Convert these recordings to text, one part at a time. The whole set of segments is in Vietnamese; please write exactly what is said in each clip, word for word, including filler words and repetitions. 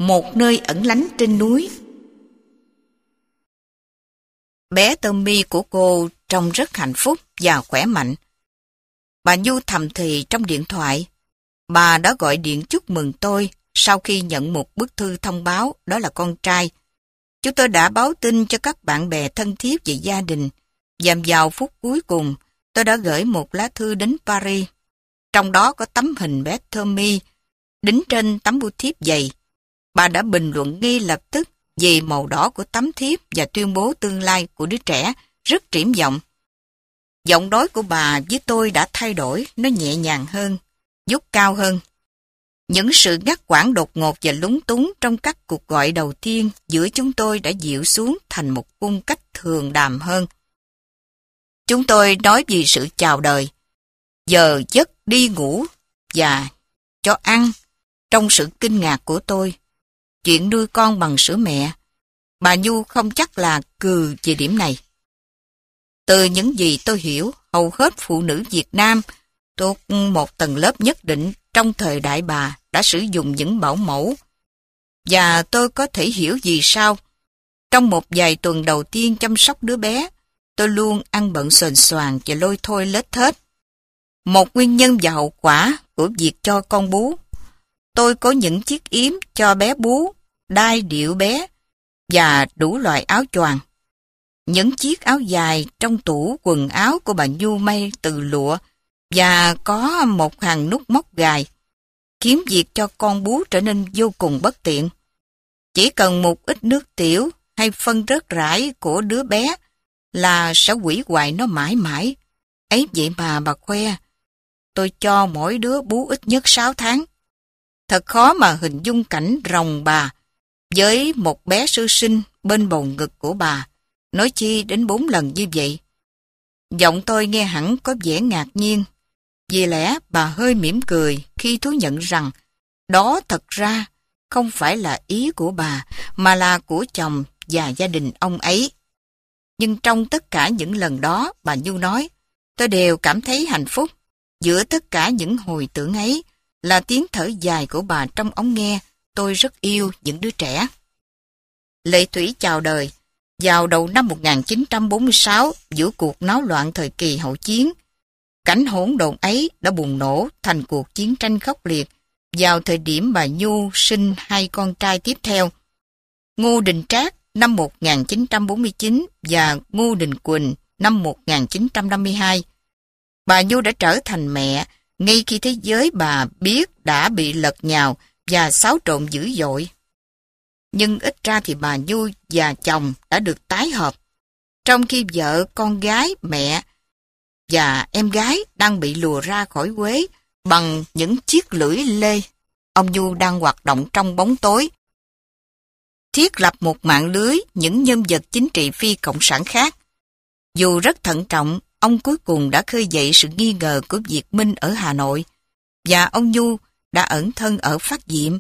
Một nơi ẩn lánh trên núi. Bé Tommy của cô trông rất hạnh phúc và khỏe mạnh. Bà Nhu thầm thì trong điện thoại. Bà đã gọi điện chúc mừng tôi sau khi nhận một bức thư thông báo đó là con trai. Chúng tôi đã báo tin cho các bạn bè thân thiết về gia đình. Và vào phút cuối cùng, tôi đã gửi một lá thư đến Paris. Trong đó có tấm hình bé Tommy đính trên tấm bưu thiếp dày. Bà đã bình luận ngay lập tức về màu đỏ của tấm thiếp và tuyên bố tương lai của đứa trẻ rất triển vọng. Giọng nói của bà với tôi đã thay đổi, nó nhẹ nhàng hơn, dút cao hơn. Những sự ngắt quãng đột ngột và lúng túng trong các cuộc gọi đầu tiên giữa chúng tôi đã dịu xuống thành một cung cách thường đàm hơn. Chúng tôi nói về sự chào đời, giờ giấc đi ngủ và cho ăn trong sự kinh ngạc của tôi. Chuyện nuôi con bằng sữa mẹ, bà Nhu không chắc là cừ về điểm này. Từ những gì tôi hiểu, hầu hết phụ nữ Việt Nam thuộc một tầng lớp nhất định trong thời đại bà đã sử dụng những bảo mẫu. Và tôi có thể hiểu vì sao. Trong một vài tuần đầu tiên chăm sóc đứa bé, tôi luôn ăn bận xoền xoàng và lôi thôi lết thết. Một nguyên nhân và hậu quả của việc cho con bú. Tôi có những chiếc yếm cho bé bú, đai điệu bé và đủ loại áo choàng. Những chiếc áo dài trong tủ quần áo của bà Nhu may từ lụa và có một hàng nút móc gài, kiếm việc cho con bú trở nên vô cùng bất tiện. Chỉ cần một ít nước tiểu hay phân rớt rãi của đứa bé là sẽ hủy hoại nó mãi mãi. Ấy vậy mà bà khoe, tôi cho mỗi đứa bú ít nhất sáu tháng. Thật khó mà hình dung cảnh ròng bà với một bé sơ sinh bên bầu ngực của bà, nói chi đến bốn lần như vậy. Giọng tôi nghe hẳn có vẻ ngạc nhiên, vì lẽ bà hơi mỉm cười khi thú nhận rằng đó thật ra không phải là ý của bà, mà là của chồng và gia đình ông ấy. Nhưng trong tất cả những lần đó, bà Nhu nói, tôi đều cảm thấy hạnh phúc. Giữa tất cả những hồi tưởng ấy là tiếng thở dài của bà trong ống nghe, tôi rất yêu những đứa trẻ. Lệ thủy chào đời. Vào đầu năm một nghìn chín trăm bốn mươi sáu, giữa cuộc náo loạn thời kỳ hậu chiến, cảnh hỗn độn ấy đã bùng nổ thành cuộc chiến tranh khốc liệt vào thời điểm bà Nhu sinh hai con trai tiếp theo, Ngô Đình Trác năm một nghìn chín trăm bốn mươi chín và Ngô Đình Quỳnh năm một nghìn chín trăm năm mươi hai. Bà Nhu đã trở thành mẹ ngay khi thế giới bà biết đã bị lật nhào và xáo trộn dữ dội. Nhưng ít ra thì bà Nhu và chồng đã được tái hợp, trong khi vợ, con gái, mẹ và em gái đang bị lùa ra khỏi Quế bằng những chiếc lưỡi lê. Ông Nhu đang hoạt động trong bóng tối, thiết lập một mạng lưới những nhân vật chính trị phi cộng sản khác. Dù rất thận trọng, ông cuối cùng đã khơi dậy sự nghi ngờ của Việt Minh ở Hà Nội, và ông Nhu đã ẩn thân ở Phát Diệm,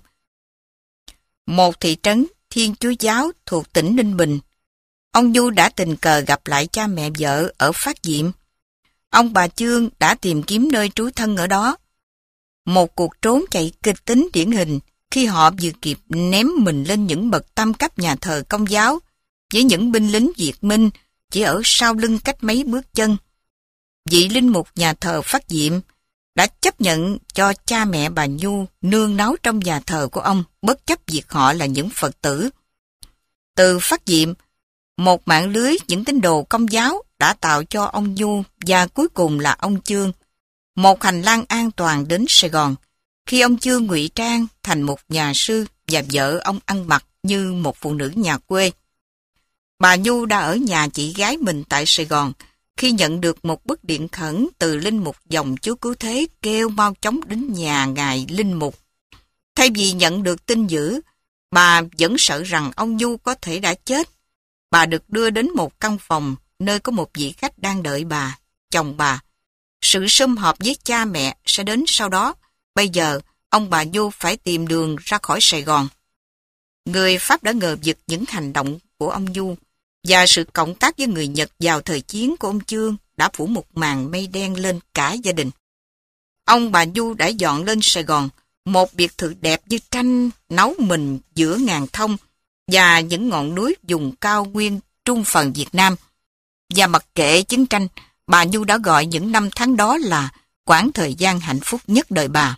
một thị trấn Thiên Chúa Giáo thuộc tỉnh Ninh Bình. Ông Nhu đã tình cờ gặp lại cha mẹ vợ ở Phát Diệm. Ông bà Chương đã tìm kiếm nơi trú thân ở đó. Một cuộc trốn chạy kịch tính điển hình khi họ vừa kịp ném mình lên những bậc tam cấp nhà thờ Công giáo với những binh lính Việt Minh chỉ ở sau lưng cách mấy bước chân. Vị linh mục nhà thờ Phát Diệm đã chấp nhận cho cha mẹ bà Nhu nương náu trong nhà thờ của ông, bất chấp việc họ là những Phật tử. Từ Phát Diệm, một mạng lưới những tín đồ Công giáo đã tạo cho ông Nhu và cuối cùng là ông Chương một hành lang an toàn đến Sài Gòn, khi ông Chương ngụy trang thành một nhà sư và vợ ông ăn mặc như một phụ nữ nhà quê. Bà Nhu đã ở nhà chị gái mình tại Sài Gòn khi nhận được một bức điện khẩn từ linh mục dòng Chúa Cứu Thế kêu mau chóng đến nhà ngài linh mục. Thay vì nhận được tin dữ, bà vẫn sợ rằng ông Nhu có thể đã chết. Bà được đưa đến một căn phòng nơi có một vị khách đang đợi bà, chồng bà. Sự sum họp với cha mẹ sẽ đến sau đó. Bây giờ, ông bà Nhu phải tìm đường ra khỏi Sài Gòn. Người Pháp đã ngờ vực những hành động của ông Nhu, và sự cộng tác với người Nhật vào thời chiến của ông Chương đã phủ một màn mây đen lên cả gia đình. Ông bà Nhu đã dọn lên Sài Gòn, một biệt thự đẹp như tranh nấu mình giữa ngàn thông và những ngọn núi vùng cao nguyên trung phần Việt Nam. Và mặc kệ chiến tranh, bà Nhu đã gọi những năm tháng đó là quãng thời gian hạnh phúc nhất đời bà.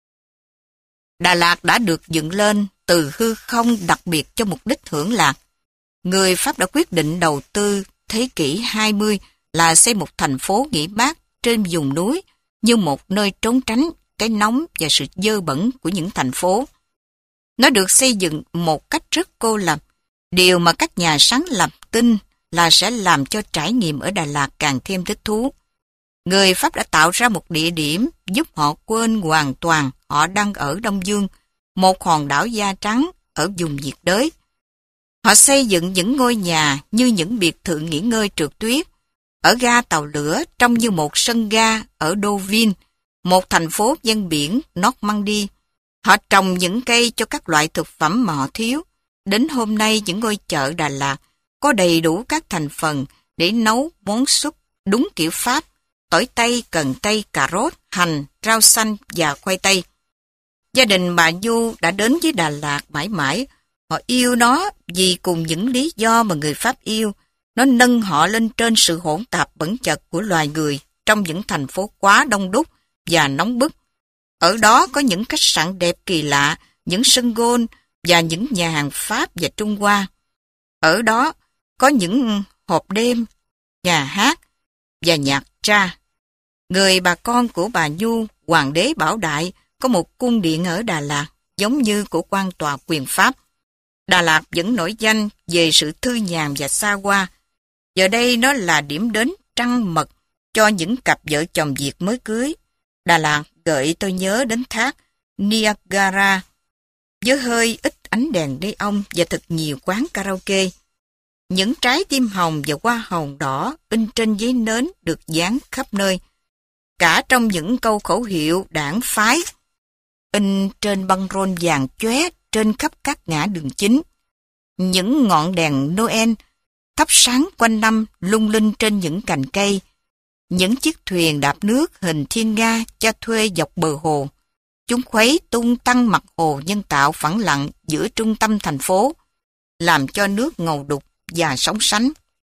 Đà Lạt đã được dựng lên từ hư không đặc biệt cho mục đích hưởng lạc. Người Pháp đã quyết định đầu tư thế kỷ hai mươi là xây một thành phố nghỉ mát trên vùng núi như một nơi trốn tránh cái nóng và sự dơ bẩn của những thành phố. Nó được xây dựng một cách rất cô lập, điều mà các nhà sáng lập tin là sẽ làm cho trải nghiệm ở Đà Lạt càng thêm thích thú. Người Pháp đã tạo ra một địa điểm giúp họ quên hoàn toàn họ đang ở Đông Dương, một hòn đảo da trắng ở vùng nhiệt đới. Họ xây dựng những ngôi nhà như những biệt thự nghỉ ngơi trượt tuyết. Ở ga tàu lửa trông như một sân ga ở Deauville, một thành phố ven biển Normandy. Họ trồng những cây cho các loại thực phẩm mà họ thiếu. Đến hôm nay những ngôi chợ Đà Lạt có đầy đủ các thành phần để nấu món súp đúng kiểu Pháp: tỏi tây, cần tây, cà rốt, hành, rau xanh và khoai tây. Gia đình bà Nhu đã đến với Đà Lạt mãi mãi. Họ yêu nó vì cùng những lý do mà người Pháp yêu. Nó nâng họ lên trên sự hỗn tạp bẩn chật của loài người trong những thành phố quá đông đúc và nóng bức. Ở đó có những khách sạn đẹp kỳ lạ, những sân golf và những nhà hàng Pháp và Trung Hoa. Ở đó có những hộp đêm, nhà hát và nhạc tra. Người bà con của bà Nhu, Hoàng đế Bảo Đại, có một cung điện ở Đà Lạt giống như của quan tòa quyền Pháp. Đà Lạt vẫn nổi danh về sự thư nhàn và xa hoa. Giờ đây nó là điểm đến trăng mật cho những cặp vợ chồng Việt mới cưới. Đà Lạt gợi tôi nhớ đến thác Niagara với hơi ít ánh đèn neon và thật nhiều quán karaoke. Những trái tim hồng và hoa hồng đỏ in trên giấy nến được dán khắp nơi, cả trong những câu khẩu hiệu đảng phái in trên băng rôn vàng chóe trên khắp các ngã đường chính. Những ngọn đèn Noel thắp sáng quanh năm lung linh trên những cành cây. Những chiếc thuyền đạp nước hình thiên nga cho thuê dọc bờ hồ. Chúng khuấy tung tăng mặt hồ nhân tạo phẳng lặng giữa trung tâm thành phố, làm cho nước ngầu đục và sóng sánh.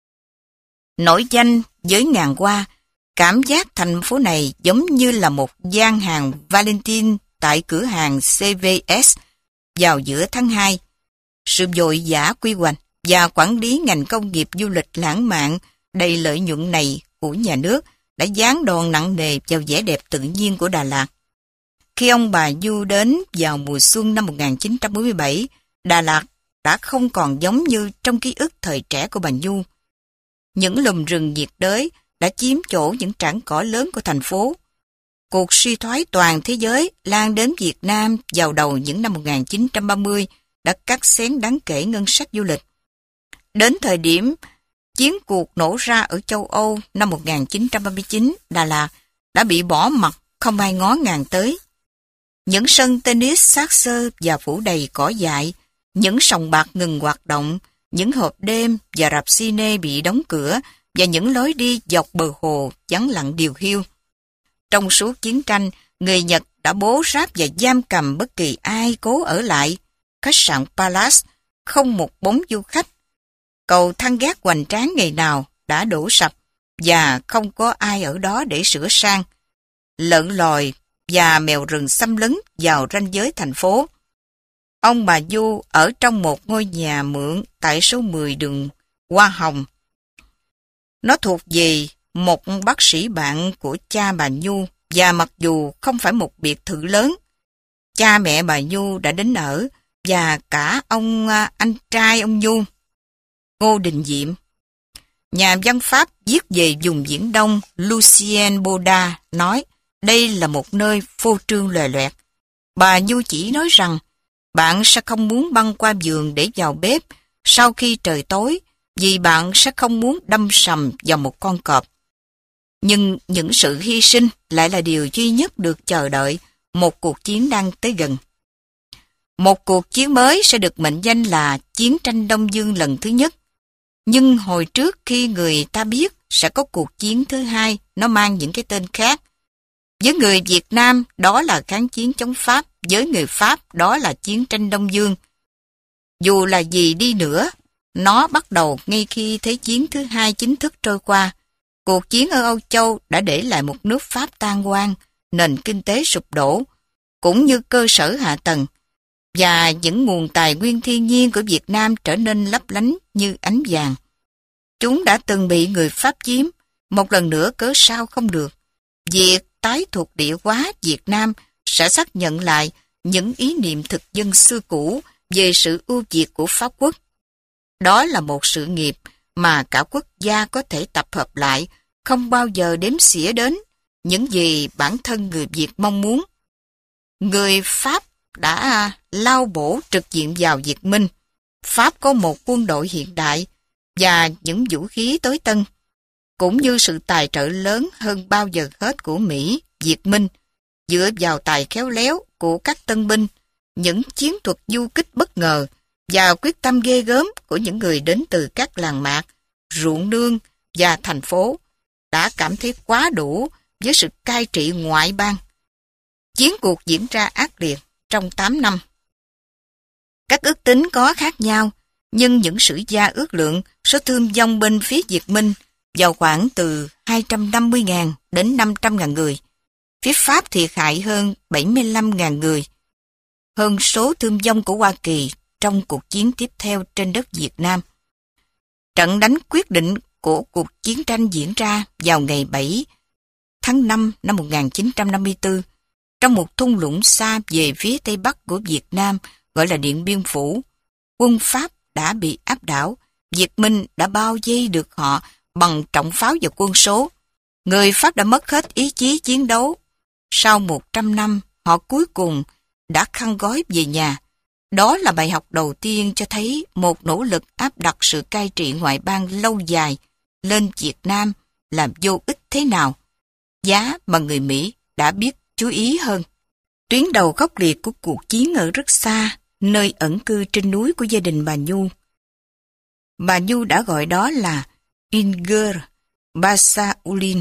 Nổi danh với ngàn hoa, cảm giác thành phố này giống như là một gian hàng Valentine tại cửa hàng xê vê ét vào giữa tháng hai. Sự vội vã quy hoạch và quản lý ngành công nghiệp du lịch lãng mạn đầy lợi nhuận này của nhà nước đã giáng đòn nặng nề vào vẻ đẹp tự nhiên của Đà Lạt. Khi ông bà Du đến vào mùa xuân năm một nghìn chín trăm bốn mươi bảy, Đà Lạt đã không còn giống như trong ký ức thời trẻ của bà Nhu. Những lùm rừng nhiệt đới đã chiếm chỗ những trảng cỏ lớn của thành phố. Cuộc suy thoái toàn thế giới lan đến Việt Nam vào đầu những năm một nghìn chín trăm ba mươi đã cắt xén đáng kể ngân sách du lịch. Đến thời điểm chiến cuộc nổ ra ở châu Âu năm một nghìn chín trăm ba mươi chín, Đà Lạt đã bị bỏ mặc, không ai ngó ngàng tới. Những sân tennis xác xơ và phủ đầy cỏ dại, những sòng bạc ngừng hoạt động, những hộp đêm và rạp cine bị đóng cửa và những lối đi dọc bờ hồ vắng lặng điều hiu. Trong suốt chiến tranh, người Nhật đã bố ráp và giam cầm bất kỳ ai cố ở lại. Khách sạn Palace không một bóng du khách. Cầu thang gác hoành tráng ngày nào đã đổ sập và không có ai ở đó để sửa sang. Lợn lòi và mèo rừng xâm lấn vào ranh giới thành phố. Ông bà Du ở trong một ngôi nhà mượn tại số mười đường Hoa Hồng. Nó thuộc về một bác sĩ bạn của cha bà Nhu và mặc dù không phải một biệt thự lớn, cha mẹ bà Nhu đã đến ở và cả ông anh trai ông Nhu, Ngô Đình Diệm. Nhà văn Pháp viết về vùng Viễn Đông Lucien Boda nói đây là một nơi phô trương lòe loẹt. Bà Nhu chỉ nói rằng bạn sẽ không muốn băng qua vườn để vào bếp sau khi trời tối vì bạn sẽ không muốn đâm sầm vào một con cọp. Nhưng những sự hy sinh lại là điều duy nhất được chờ đợi một cuộc chiến đang tới gần. Một cuộc chiến mới sẽ được mệnh danh là Chiến tranh Đông Dương lần thứ nhất. Nhưng hồi trước khi người ta biết sẽ có cuộc chiến thứ hai, nó mang những cái tên khác. Với người Việt Nam, đó là kháng chiến chống Pháp. Với người Pháp, đó là chiến tranh Đông Dương. Dù là gì đi nữa, nó bắt đầu ngay khi Thế chiến thứ hai chính thức trôi qua. Cuộc chiến ở Âu Châu đã để lại một nước Pháp tan hoang, nền kinh tế sụp đổ, cũng như cơ sở hạ tầng, và những nguồn tài nguyên thiên nhiên của Việt Nam trở nên lấp lánh như ánh vàng. Chúng đã từng bị người Pháp chiếm, một lần nữa cớ sao không được. Việc tái thuộc địa hóa Việt Nam sẽ xác nhận lại những ý niệm thực dân xưa cũ về sự ưu việt của Pháp quốc. Đó là một sự nghiệp mà cả quốc gia có thể tập hợp lại, không bao giờ đếm xỉa đến những gì bản thân người Việt mong muốn. Người Pháp đã lao bổ trực diện vào Việt Minh. Pháp có một quân đội hiện đại và những vũ khí tối tân, cũng như sự tài trợ lớn hơn bao giờ hết của Mỹ, Việt Minh, dựa vào tài khéo léo của các tân binh, những chiến thuật du kích bất ngờ và quyết tâm ghê gớm của những người đến từ các làng mạc, ruộng nương và thành phố, đã cảm thấy quá đủ với sự cai trị ngoại bang. Chiến cuộc diễn ra ác liệt trong tám năm. Các ước tính có khác nhau, nhưng những sử gia ước lượng số thương vong bên phía Việt Minh vào khoảng từ hai trăm năm mươi nghìn đến năm trăm nghìn người. Phía Pháp thiệt hại hơn bảy mươi lăm nghìn người, hơn số thương vong của Hoa Kỳ trong cuộc chiến tiếp theo trên đất Việt Nam. Trận đánh quyết định của cuộc chiến tranh diễn ra vào ngày bảy tháng năm năm một nghìn chín trăm năm mươi tư, trong một thung lũng xa về phía tây bắc của Việt Nam gọi là Điện Biên Phủ. Quân Pháp đã bị áp đảo, Việt Minh đã bao vây được họ bằng trọng pháo và quân số. Người Pháp đã mất hết ý chí chiến đấu. Sau một trăm năm, họ cuối cùng đã khăn gói về nhà. Đó là bài học đầu tiên cho thấy một nỗ lực áp đặt sự cai trị ngoại bang lâu dài lên Việt Nam làm vô ích thế nào. Giá mà người Mỹ đã biết chú ý hơn. Tuyến đầu khốc liệt của cuộc chiến ở rất xa, nơi ẩn cư trên núi của gia đình bà Nhu. Bà Nhu đã gọi đó là Inger Basaulin.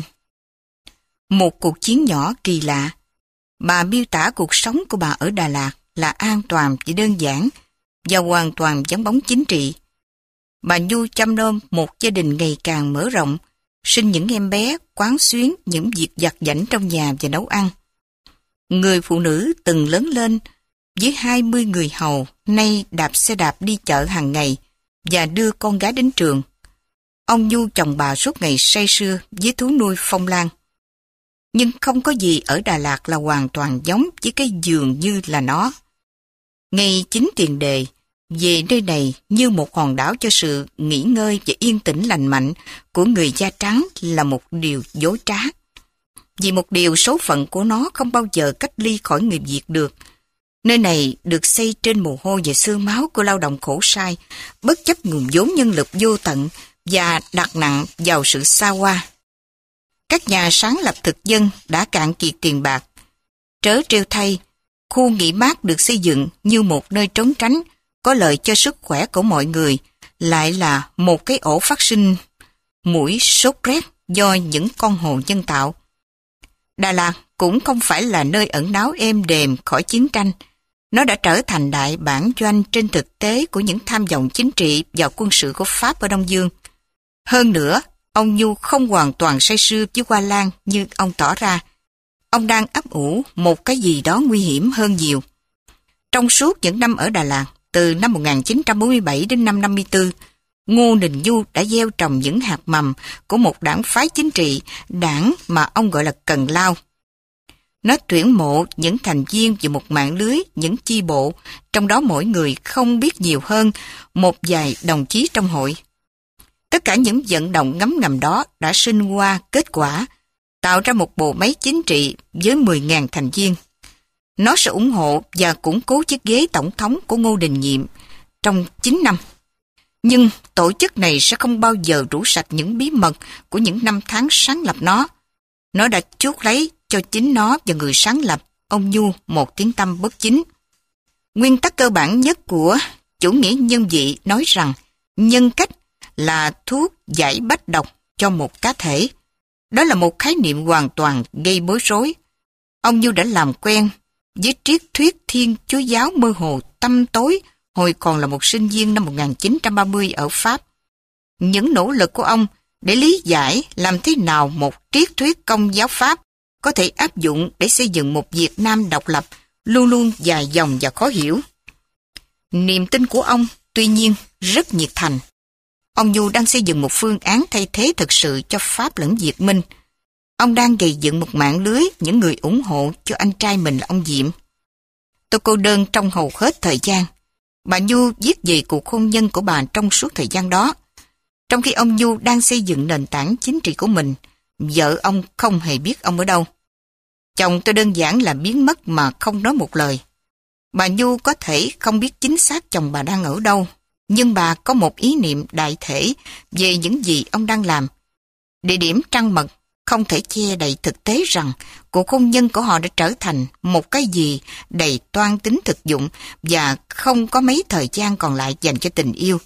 Một cuộc chiến nhỏ kỳ lạ. Bà miêu tả cuộc sống của bà ở Đà Lạt là an toàn và đơn giản và hoàn toàn vắng bóng chính trị. Bà Nhu chăm nom một gia đình ngày càng mở rộng, sinh những em bé, quán xuyến những việc vặt vãnh trong nhà và nấu ăn. Người phụ nữ từng lớn lên với hai mươi người hầu, nay đạp xe đạp đi chợ hàng ngày và đưa con gái đến trường. Ông Nhu chồng bà suốt ngày say sưa với thú nuôi phong lan. Nhưng không có gì ở Đà Lạt là hoàn toàn giống với cái giường như là nó. Ngay chính tiền đề, về nơi này như một hòn đảo cho sự nghỉ ngơi và yên tĩnh lành mạnh của người da trắng là một điều dối trá. Vì một điều số phận của nó không bao giờ cách ly khỏi người Việt được. Nơi này được xây trên mồ hôi và xương máu của lao động khổ sai, bất chấp nguồn vốn nhân lực vô tận và đặt nặng vào sự xa hoa. Các nhà sáng lập thực dân đã cạn kiệt tiền bạc. Trớ trêu thay, khu nghỉ mát được xây dựng như một nơi trốn tránh, có lợi cho sức khỏe của mọi người, lại là một cái ổ phát sinh mũi sốt rét do những con hồ nhân tạo. Đà Lạt cũng không phải là nơi ẩn náu êm đềm khỏi chiến tranh. Nó đã trở thành đại bản doanh trên thực tế của những tham vọng chính trị và quân sự của Pháp ở Đông Dương. Hơn nữa, ông Nhu không hoàn toàn say sưa với Hoa Lan như ông tỏ ra. Ông đang ấp ủ một cái gì đó nguy hiểm hơn nhiều. Trong suốt những năm ở Đà Lạt, từ năm một nghìn chín trăm bốn mươi bảy đến năm năm mươi tư, Ngô Đình Nhu đã gieo trồng những hạt mầm của một đảng phái chính trị, đảng mà ông gọi là Cần Lao. Nó tuyển mộ những thành viên vào một mạng lưới, những chi bộ, trong đó mỗi người không biết nhiều hơn một vài đồng chí trong hội. Tất cả những vận động ngấm ngầm đó đã sinh qua kết quả, tạo ra một bộ máy chính trị với mười nghìn thành viên. Nó sẽ ủng hộ và củng cố chiếc ghế tổng thống của Ngô Đình Diệm trong chín năm. Nhưng tổ chức này sẽ không bao giờ rũ sạch những bí mật của những năm tháng sáng lập nó. Nó đã chuốc lấy cho chính nó và người sáng lập, ông Nhu, một tiếng tăm bất chính. Nguyên tắc cơ bản nhất của chủ nghĩa nhân vị nói rằng nhân cách là thuốc giải bách độc cho một cá thể. Đó là một khái niệm hoàn toàn gây bối rối. ông Nhu đã làm quen với triết thuyết Thiên Chúa giáo mơ hồ tăm tối hồi còn là một sinh viên năm một nghìn chín trăm ba mươi ở Pháp. Những nỗ lực của ông để lý giải làm thế nào một triết thuyết Công giáo Pháp có thể áp dụng để xây dựng một Việt Nam độc lập luôn luôn dài dòng và khó hiểu. Niềm tin của ông, tuy nhiên, rất nhiệt thành. Ông Nhu đang xây dựng một phương án thay thế thực sự cho Pháp lẫn Việt Minh. Ông đang gây dựng một mạng lưới những người ủng hộ cho anh trai mình là ông Diệm. Tôi cô đơn trong hầu hết thời gian. Bà Nhu viết về cuộc hôn nhân của bà trong suốt thời gian đó. Trong khi ông Nhu đang xây dựng nền tảng chính trị của mình, vợ ông không hề biết ông ở đâu. Chồng tôi đơn giản là biến mất mà không nói một lời. Bà Nhu có thể không biết chính xác chồng bà đang ở đâu, nhưng bà có một ý niệm đại thể về những gì ông đang làm. Địa điểm trăng mật không thể che đậy thực tế rằng cuộc hôn nhân của họ đã trở thành một cái gì đầy toan tính thực dụng và không có mấy thời gian còn lại dành cho tình yêu.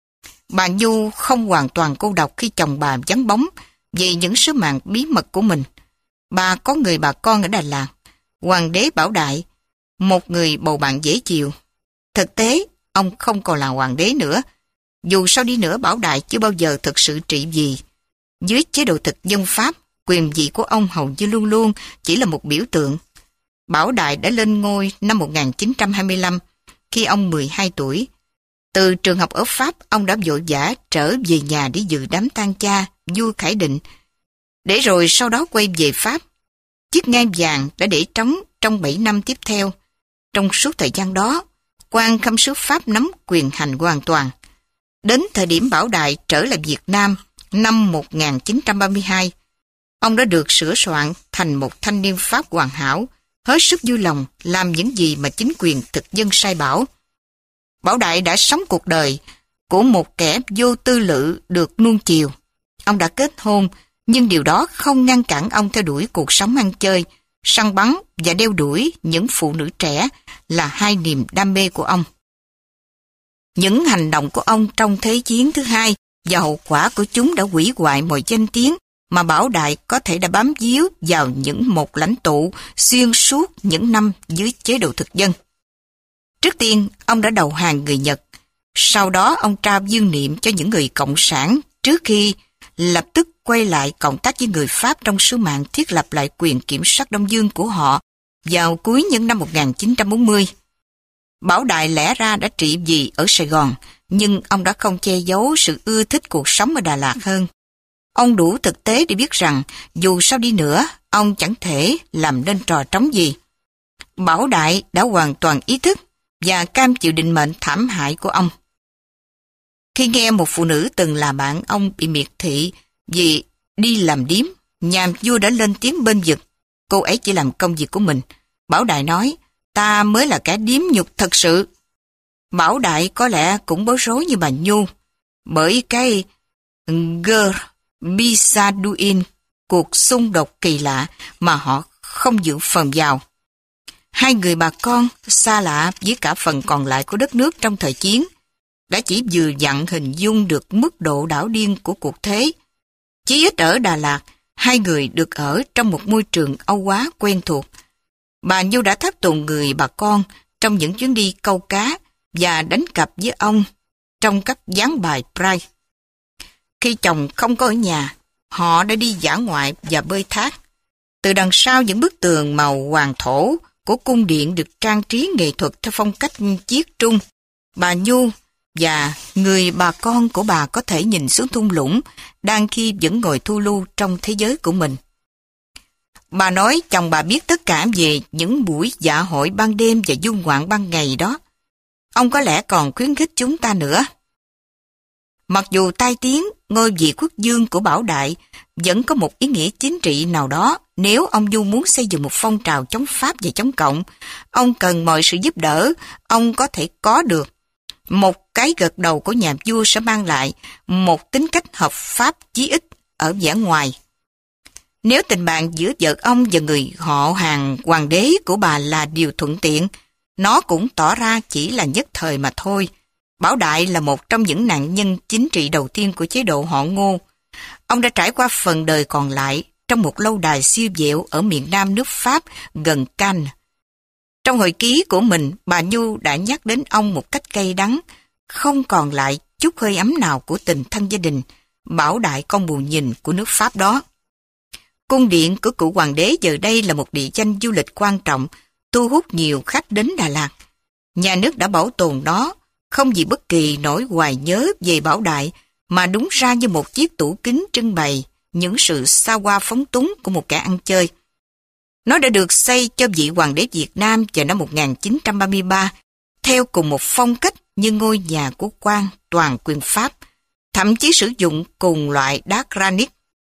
Bà Nhu không hoàn toàn cô độc khi chồng bà vắng bóng về những sứ mạng bí mật của mình. Bà có người bà con ở Đà Lạt, Hoàng đế Bảo Đại, một người bầu bạn dễ chịu. Thực tế, ông không còn là hoàng đế nữa. Dù sao đi nữa, Bảo Đại chưa bao giờ thực sự trị vì. Dưới chế độ thực dân Pháp, quyền vị của ông hầu như luôn luôn chỉ là một biểu tượng. Bảo Đại đã lên ngôi năm một nghìn chín trăm hai mươi lăm, khi ông mười hai tuổi. Từ trường học ở Pháp, ông đã vội vã trở về nhà để dự đám tang cha, vua Khải Định, để rồi sau đó quay về Pháp. Chiếc ngai vàng đã để trống trong bảy năm tiếp theo. Trong suốt thời gian đó, quan khâm sứ Pháp nắm quyền hành hoàn toàn. Đến thời điểm Bảo Đại trở lại Việt Nam năm một nghìn chín trăm ba mươi hai, ông đã được sửa soạn thành một thanh niên Pháp hoàn hảo, hết sức vui lòng làm những gì mà chính quyền thực dân sai bảo. Bảo Đại đã sống cuộc đời của một kẻ vô tư lự được nuông chiều. Ông đã kết hôn, nhưng điều đó không ngăn cản ông theo đuổi cuộc sống ăn chơi, săn bắn và đeo đuổi những phụ nữ trẻ là hai niềm đam mê của ông. Những hành động của ông trong Thế chiến thứ hai và hậu quả của chúng đã hủy hoại mọi danh tiếng mà Bảo Đại có thể đã bám víu vào những một lãnh tụ xuyên suốt những năm dưới chế độ thực dân. Trước tiên, ông đã đầu hàng người Nhật. Sau đó, ông trao dương niệm cho những người cộng sản trước khi lập tức quay lại cộng tác với người Pháp trong sứ mạng thiết lập lại quyền kiểm soát Đông Dương của họ vào cuối những năm một nghìn chín trăm bốn mươi. Bảo Đại lẽ ra đã trị vì ở Sài Gòn, nhưng ông đã không che giấu sự ưa thích cuộc sống ở Đà Lạt hơn. Ông đủ thực tế để biết rằng dù sao đi nữa, ông chẳng thể làm nên trò trống gì. Bảo Đại đã hoàn toàn ý thức và cam chịu định mệnh thảm hại của ông. Khi nghe một phụ nữ từng là bạn ông bị miệt thị vì đi làm điếm, nhà vua đã lên tiếng bên vực. Cô ấy chỉ làm công việc của mình. Bảo Đại nói, ta mới là kẻ điếm nhục thật sự. Bảo Đại có lẽ cũng bối rối như bà Nhu, bởi cái Ger Bisaduin, cuộc xung đột kỳ lạ mà họ không dự phần vào. Hai người bà con xa lạ với cả phần còn lại của đất nước trong thời chiến đã chỉ vừa dặn hình dung được mức độ đảo điên của cuộc thế. Chí ít ở Đà Lạt, hai người được ở trong một môi trường Âu Á quen thuộc. Bà Nhu đã tháp tùng người bà con trong những chuyến đi câu cá và đánh cặp với ông trong các ván bài Pride. Khi chồng không có ở nhà, họ đã đi dã ngoại và bơi thác. Từ đằng sau những bức tường màu hoàng thổ của cung điện được trang trí nghệ thuật theo phong cách chiết trung, bà Nhu và người bà con của bà có thể nhìn xuống thung lũng đang khi vẫn ngồi thu lưu trong thế giới của mình. Bà nói chồng bà biết tất cả về những buổi dạ hội ban đêm và du ngoạn ban ngày đó. Ông có lẽ còn khuyến khích chúng ta nữa. Mặc dù tai tiếng ngôi vị quốc vương của Bảo Đại vẫn có một ý nghĩa chính trị nào đó, nếu ông Du muốn xây dựng một phong trào chống Pháp và chống Cộng, ông cần mọi sự giúp đỡ ông có thể có được. Một cái gật đầu của nhà vua sẽ mang lại một tính cách hợp pháp chí ít ở vẻ ngoài. Nếu tình bạn giữa vợ ông và người họ hàng hoàng đế của bà là điều thuận tiện, nó cũng tỏ ra chỉ là nhất thời mà thôi. Bảo Đại là một trong những nạn nhân chính trị đầu tiên của chế độ họ Ngô. Ông đã trải qua phần đời còn lại trong một lâu đài siêu vẹo ở miền nam nước Pháp gần Cannes. Trong hồi ký của mình, bà Nhu đã nhắc đến ông một cách cay đắng, không còn lại chút hơi ấm nào của tình thân gia đình, bảo đại con bù nhìn của nước Pháp đó. Cung điện của cựu hoàng đế giờ đây là một địa danh du lịch quan trọng, thu hút nhiều khách đến Đà Lạt. Nhà nước đã bảo tồn nó, không vì bất kỳ nỗi hoài nhớ về bảo đại, mà đúng ra như một chiếc tủ kính trưng bày những sự xa hoa phóng túng của một kẻ ăn chơi. Nó đã được xây cho vị hoàng đế Việt Nam vào năm một nghìn chín trăm ba mươi ba, theo cùng một phong cách như ngôi nhà của quan toàn quyền Pháp, thậm chí sử dụng cùng loại đá granite.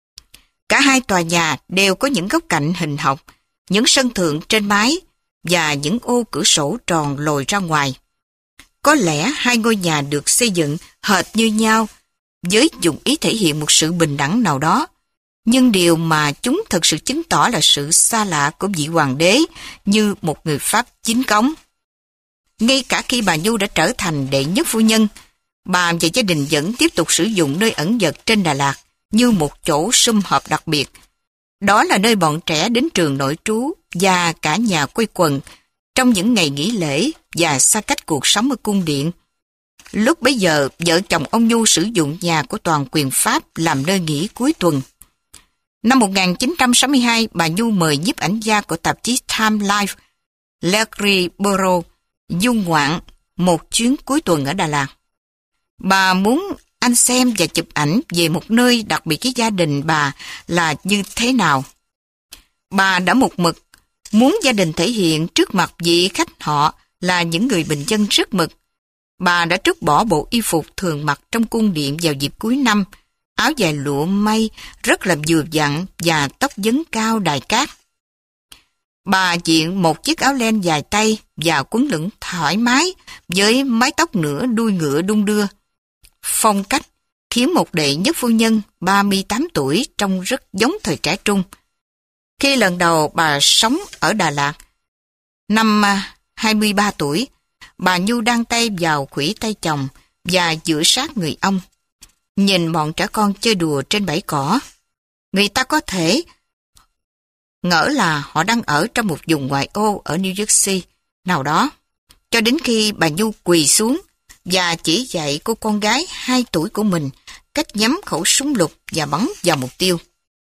Cả hai tòa nhà đều có những góc cạnh hình học, những sân thượng trên mái và những ô cửa sổ tròn lồi ra ngoài. Có lẽ hai ngôi nhà được xây dựng hệt như nhau, với dụng ý thể hiện một sự bình đẳng nào đó, nhưng điều mà chúng thực sự chứng tỏ là sự xa lạ của vị hoàng đế như một người Pháp chính cống. Ngay cả khi bà Nhu đã trở thành đệ nhất phu nhân, bà và gia đình vẫn tiếp tục sử dụng nơi ẩn dật trên Đà Lạt như một chỗ sum họp đặc biệt. Đó là nơi bọn trẻ đến trường nội trú và cả nhà quây quần trong những ngày nghỉ lễ và xa cách cuộc sống ở cung điện. Lúc bấy giờ, vợ chồng ông Nhu sử dụng nhà của toàn quyền Pháp làm nơi nghỉ cuối tuần. Năm một nghìn chín trăm sáu mươi hai, bà Nhu mời nhiếp ảnh gia của tạp chí Time Life, Larry Burrow, du ngoạn một chuyến cuối tuần ở Đà Lạt. Bà muốn anh xem và chụp ảnh về một nơi đặc biệt với gia đình bà là như thế nào. Bà đã một mực muốn gia đình thể hiện trước mặt vị khách họ là những người bình dân rất mực. Bà đã trút bỏ bộ y phục thường mặc trong cung điện vào dịp cuối năm, áo dài lụa may rất là vừa vặn và tóc vấn cao đài cát. Bà diện một chiếc áo len dài tay và quấn lửng thoải mái với mái tóc nửa đuôi ngựa đung đưa. Phong cách khiến một đệ nhất phu nhân ba mươi tám tuổi trông rất giống thời trẻ trung. Khi lần đầu bà sống ở Đà Lạt, năm hai mươi ba tuổi, bà Nhu đan tay vào khuỷu tay chồng và dựa sát người ông. Nhìn bọn trẻ con chơi đùa trên bãi cỏ, người ta có thể ngỡ là họ đang ở trong một vùng ngoại ô ở New Jersey nào đó, cho đến khi bà Nhu quỳ xuống và chỉ dạy cô con gái hai tuổi của mình cách nhắm khẩu súng lục và bắn vào mục tiêu.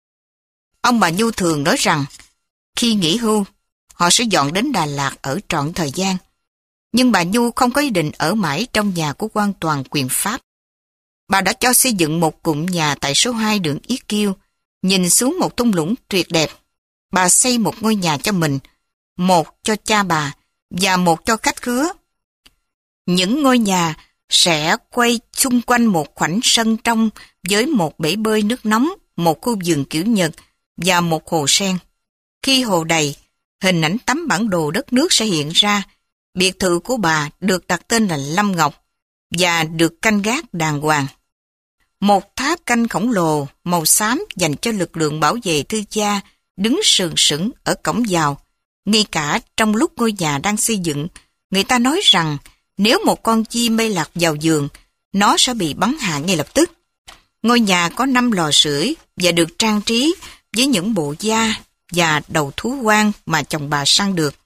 Ông bà Nhu thường nói rằng khi nghỉ hưu, họ sẽ dọn đến Đà Lạt ở trọn thời gian. Nhưng bà Nhu không có ý định ở mãi trong nhà của quan toàn quyền Pháp. Bà đã cho xây dựng một cụm nhà tại số hai đường Yết Kiêu, nhìn xuống một thung lũng tuyệt đẹp. Bà xây một ngôi nhà cho mình, một cho cha bà và một cho khách khứa. Những ngôi nhà sẽ quay xung quanh một khoảnh sân trong với một bể bơi nước nóng, một khu vườn kiểu Nhật và một hồ sen. Khi hồ đầy, hình ảnh tấm bản đồ đất nước sẽ hiện ra. Biệt thự của bà được đặt tên là Lâm Ngọc và được canh gác đàng hoàng. Một tháp canh khổng lồ màu xám dành cho lực lượng bảo vệ thư gia đứng sừng sững ở cổng vào. Ngay cả trong lúc ngôi nhà đang xây dựng, người ta nói rằng nếu một con chim bay lạc vào giường, nó sẽ bị bắn hạ ngay lập tức. Ngôi nhà có năm lò sưởi và được trang trí với những bộ da và đầu thú hoang mà chồng bà săn được.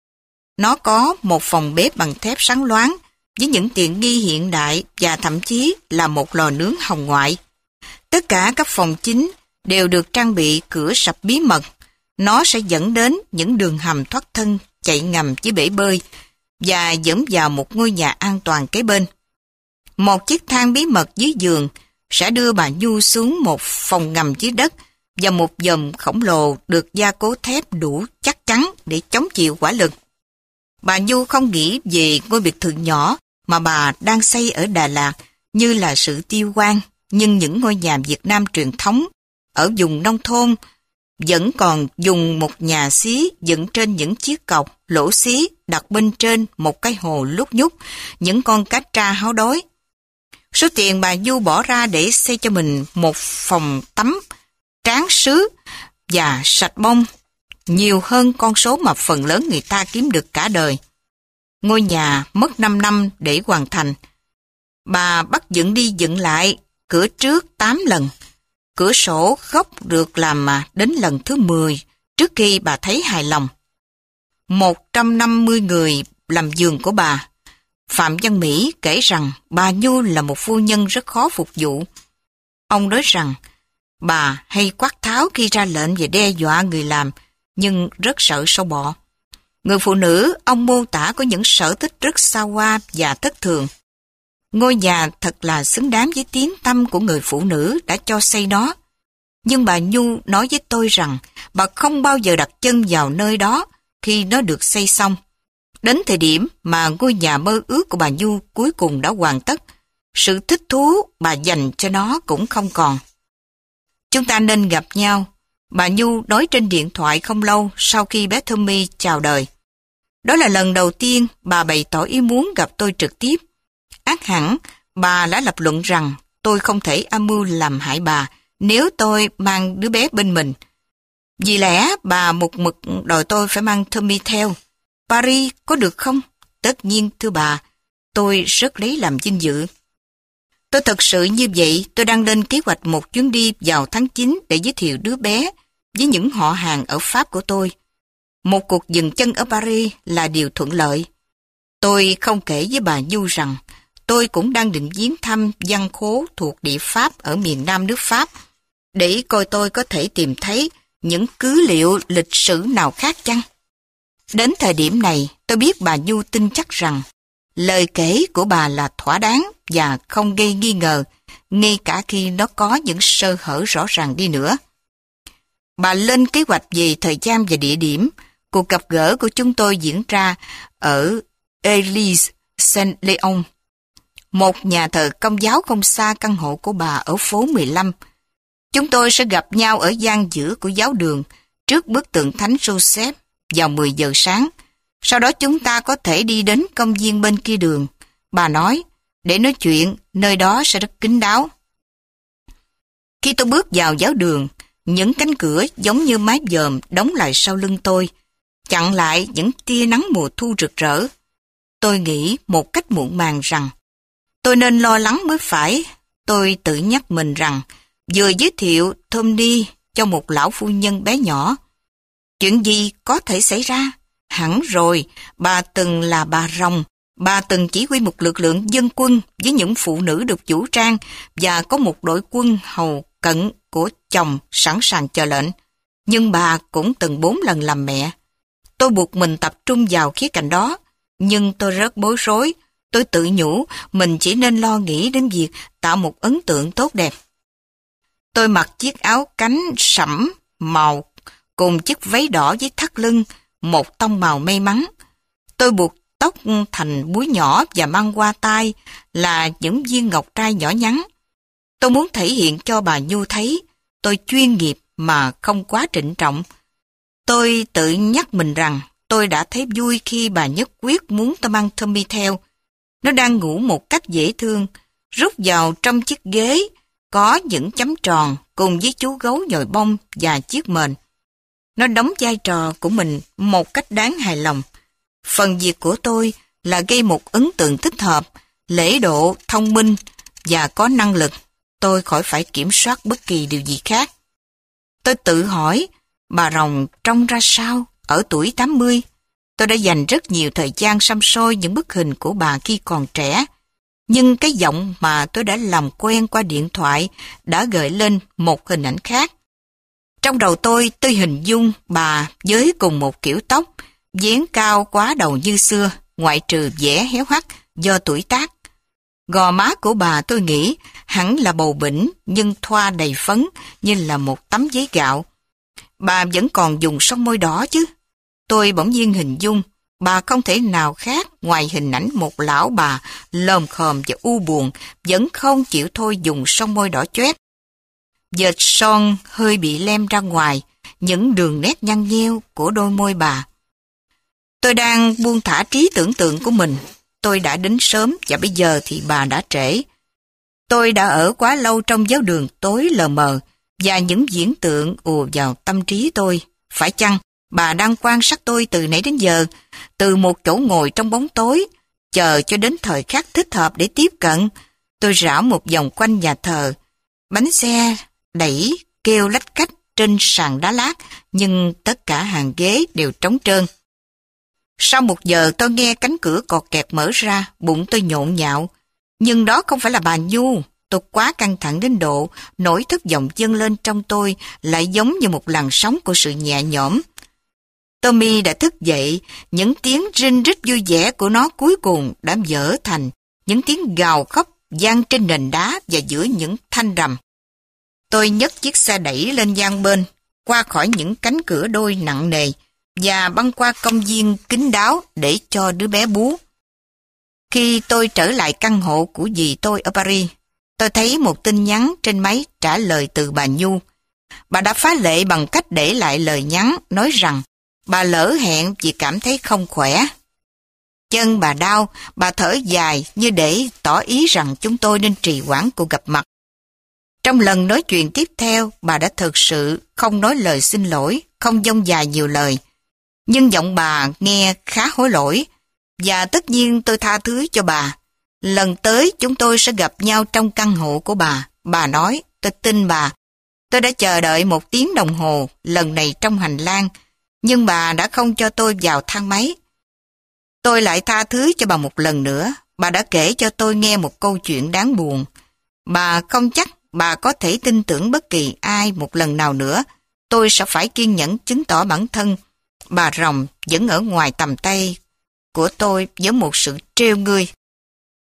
Nó có một phòng bếp bằng thép sáng loáng với những tiện nghi hiện đại và thậm chí là một lò nướng hồng ngoại. Tất cả các phòng chính đều được trang bị cửa sập bí mật. Nó sẽ dẫn đến những đường hầm thoát thân chạy ngầm với bể bơi và dẫn vào một ngôi nhà an toàn kế bên. Một chiếc thang bí mật dưới giường sẽ đưa bà Nhu xuống một phòng ngầm dưới đất và một dòm khổng lồ được gia cố thép đủ chắc chắn để chống chịu hỏa lực. Bà Nhu không nghĩ về ngôi biệt thự nhỏ mà bà đang xây ở Đà Lạt như là sự tiêu quan, nhưng những ngôi nhà Việt Nam truyền thống ở vùng nông thôn vẫn còn dùng một nhà xí dựng trên những chiếc cọc, lỗ xí đặt bên trên một cái hồ lúc nhúc, những con cá tra háo đói. Số tiền bà Nhu bỏ ra để xây cho mình một phòng tắm tráng sứ và sạch bông nhiều hơn con số mà phần lớn người ta kiếm được cả đời. Ngôi nhà mất năm năm để hoàn thành. Bà bắt dựng đi dựng lại cửa trước tám lần. Cửa sổ góc được làm mà đến lần thứ mười trước khi bà thấy hài lòng. một trăm năm mươi người làm giường của bà. Phạm Văn Mỹ kể rằng bà Nhu là một phu nhân rất khó phục vụ. Ông nói rằng bà hay quát tháo khi ra lệnh và đe dọa người làm, nhưng rất sợ sâu bọ. Người phụ nữ ông mô tả có những sở thích rất xa hoa và thất thường. Ngôi nhà thật là xứng đáng với tiếng tăm của người phụ nữ đã cho xây nó. Nhưng bà Nhu nói với tôi rằng bà không bao giờ đặt chân vào nơi đó khi nó được xây xong. Đến thời điểm mà ngôi nhà mơ ước của bà Nhu cuối cùng đã hoàn tất, sự thích thú bà dành cho nó cũng không còn. Chúng ta nên gặp nhau, bà Nhu nói trên điện thoại không lâu sau khi bé Tommy chào đời. Đó là lần đầu tiên bà bày tỏ ý muốn gặp tôi trực tiếp. Ắt hẳn, bà đã lập luận rằng tôi không thể âm mưu làm hại bà nếu tôi mang đứa bé bên mình. Vì lẽ bà một mực đòi tôi phải mang Tommy theo. Paris có được không? Tất nhiên thưa bà, tôi rất lấy làm vinh dự. Tôi thật sự như vậy, tôi đang lên kế hoạch một chuyến đi vào tháng chín để giới thiệu đứa bé với những họ hàng ở Pháp của tôi. Một cuộc dừng chân ở Paris là điều thuận lợi. Tôi không kể với bà Nhu rằng tôi cũng đang định viếng thăm văn khố thuộc địa Pháp ở miền Nam nước Pháp để coi tôi có thể tìm thấy những cứ liệu lịch sử nào khác chăng. Đến thời điểm này, tôi biết bà Nhu tin chắc rằng lời kể của bà là thỏa đáng và không gây nghi ngờ, ngay cả khi nó có những sơ hở rõ ràng đi nữa. Bà lên kế hoạch về thời gian và địa điểm. Cuộc gặp gỡ của chúng tôi diễn ra ở Église Saint-Léon, một nhà thờ Công giáo không xa căn hộ của bà ở phố mười lăm. Chúng tôi sẽ gặp nhau ở gian giữa của giáo đường, trước bức tượng Thánh Joseph vào mười giờ sáng. Sau đó chúng ta có thể đi đến công viên bên kia đường. Bà nói, để nói chuyện, nơi đó sẽ rất kín đáo. Khi tôi bước vào giáo đường, những cánh cửa giống như mái vòm đóng lại sau lưng tôi, chặn lại những tia nắng mùa thu rực rỡ. Tôi nghĩ một cách muộn màng rằng tôi nên lo lắng mới phải. Tôi tự nhắc mình rằng vừa giới thiệu Tommy cho một lão phu nhân bé nhỏ. Chuyện gì có thể xảy ra? Hẳn rồi, bà từng là bà rồng. Bà từng chỉ huy một lực lượng dân quân với những phụ nữ được vũ trang và có một đội quân hầu cận của chồng sẵn sàng chờ lệnh. Nhưng bà cũng từng bốn lần làm mẹ. Tôi buộc mình tập trung vào khía cạnh đó, nhưng tôi rất bối rối. Tôi tự nhủ mình chỉ nên lo nghĩ đến việc tạo một ấn tượng tốt đẹp. Tôi mặc chiếc áo cánh sẫm màu cùng chiếc váy đỏ với thắt lưng, một tông màu may mắn. Tôi buộc tóc thành búi nhỏ và mang qua tai là những viên ngọc trai nhỏ nhắn. Tôi muốn thể hiện cho bà Nhu thấy tôi chuyên nghiệp mà không quá trịnh trọng. Tôi tự nhắc mình rằng tôi đã thấy vui khi bà nhất quyết muốn tôi mang Tommy theo. Nó đang ngủ một cách dễ thương, rút vào trong chiếc ghế, có những chấm tròn cùng với chú gấu nhồi bông và chiếc mền. Nó đóng vai trò của mình một cách đáng hài lòng. Phần việc của tôi là gây một ấn tượng thích hợp, lễ độ, thông minh và có năng lực. Tôi khỏi phải kiểm soát bất kỳ điều gì khác. Tôi tự hỏi, bà rồng trông ra sao ở tuổi tám mươi? Tôi đã dành rất nhiều thời gian săm soi những bức hình của bà khi còn trẻ. Nhưng cái giọng mà tôi đã làm quen qua điện thoại đã gợi lên một hình ảnh khác. Trong đầu tôi, tôi hình dung bà với cùng một kiểu tóc, dáng cao quá đầu như xưa, ngoại trừ vẻ héo hắt do tuổi tác. Gò má của bà tôi nghĩ hẳn là bầu bĩnh nhưng thoa đầy phấn như là một tấm giấy gạo. Bà vẫn còn dùng son môi đỏ chứ. Tôi bỗng nhiên hình dung bà không thể nào khác ngoài hình ảnh một lão bà lồm khòm và u buồn vẫn không chịu thôi dùng son môi đỏ chóét. Dệt son hơi bị lem ra ngoài những đường nét nhăn nheo của đôi môi bà. Tôi đang buông thả trí tưởng tượng của mình. Tôi đã đến sớm và bây giờ thì bà đã trễ. Tôi đã ở quá lâu trong giáo đường tối lờ mờ và những diễn tượng ùa vào tâm trí tôi. Phải chăng bà đang quan sát tôi từ nãy đến giờ, từ một chỗ ngồi trong bóng tối, chờ cho đến thời khắc thích hợp để tiếp cận? Tôi rảo một vòng quanh nhà thờ. Bánh xe đẩy, kêu lách cách trên sàn đá lát, nhưng tất cả hàng ghế đều trống trơn. Sau một giờ tôi nghe cánh cửa cọt kẹt mở ra, bụng tôi nhộn nhạo. Nhưng đó không phải là bà Nhu. Tôi quá căng thẳng đến độ, nỗi thất vọng dâng lên trong tôi lại giống như một làn sóng của sự nhẹ nhõm. Tommy đã thức dậy, những tiếng rinh rít vui vẻ của nó cuối cùng đã vỡ thành những tiếng gào khóc vang trên nền đá và giữa những thanh rầm. Tôi nhấc chiếc xe đẩy lên gian bên, qua khỏi những cánh cửa đôi nặng nề và băng qua công viên kín đáo để cho đứa bé bú. Khi tôi trở lại căn hộ của dì tôi ở Paris, tôi thấy một tin nhắn trên máy trả lời từ bà Nhu. Bà đã phá lệ bằng cách để lại lời nhắn nói rằng bà lỡ hẹn vì cảm thấy không khỏe. Chân bà đau, bà thở dài như để tỏ ý rằng chúng tôi nên trì hoãn cuộc gặp mặt. Trong lần nói chuyện tiếp theo, bà đã thực sự không nói lời xin lỗi, không dông dài nhiều lời. Nhưng giọng bà nghe khá hối lỗi, và tất nhiên tôi tha thứ cho bà. Lần tới chúng tôi sẽ gặp nhau trong căn hộ của bà. Bà nói, tôi tin bà. Tôi đã chờ đợi một tiếng đồng hồ, lần này trong hành lang, nhưng bà đã không cho tôi vào thang máy. Tôi lại tha thứ cho bà một lần nữa. Bà đã kể cho tôi nghe một câu chuyện đáng buồn. Bà không chắc bà có thể tin tưởng bất kỳ ai một lần nào nữa. Tôi sẽ phải kiên nhẫn chứng tỏ bản thân. Bà rồng vẫn ở ngoài tầm tay của tôi với một sự trêu ngươi.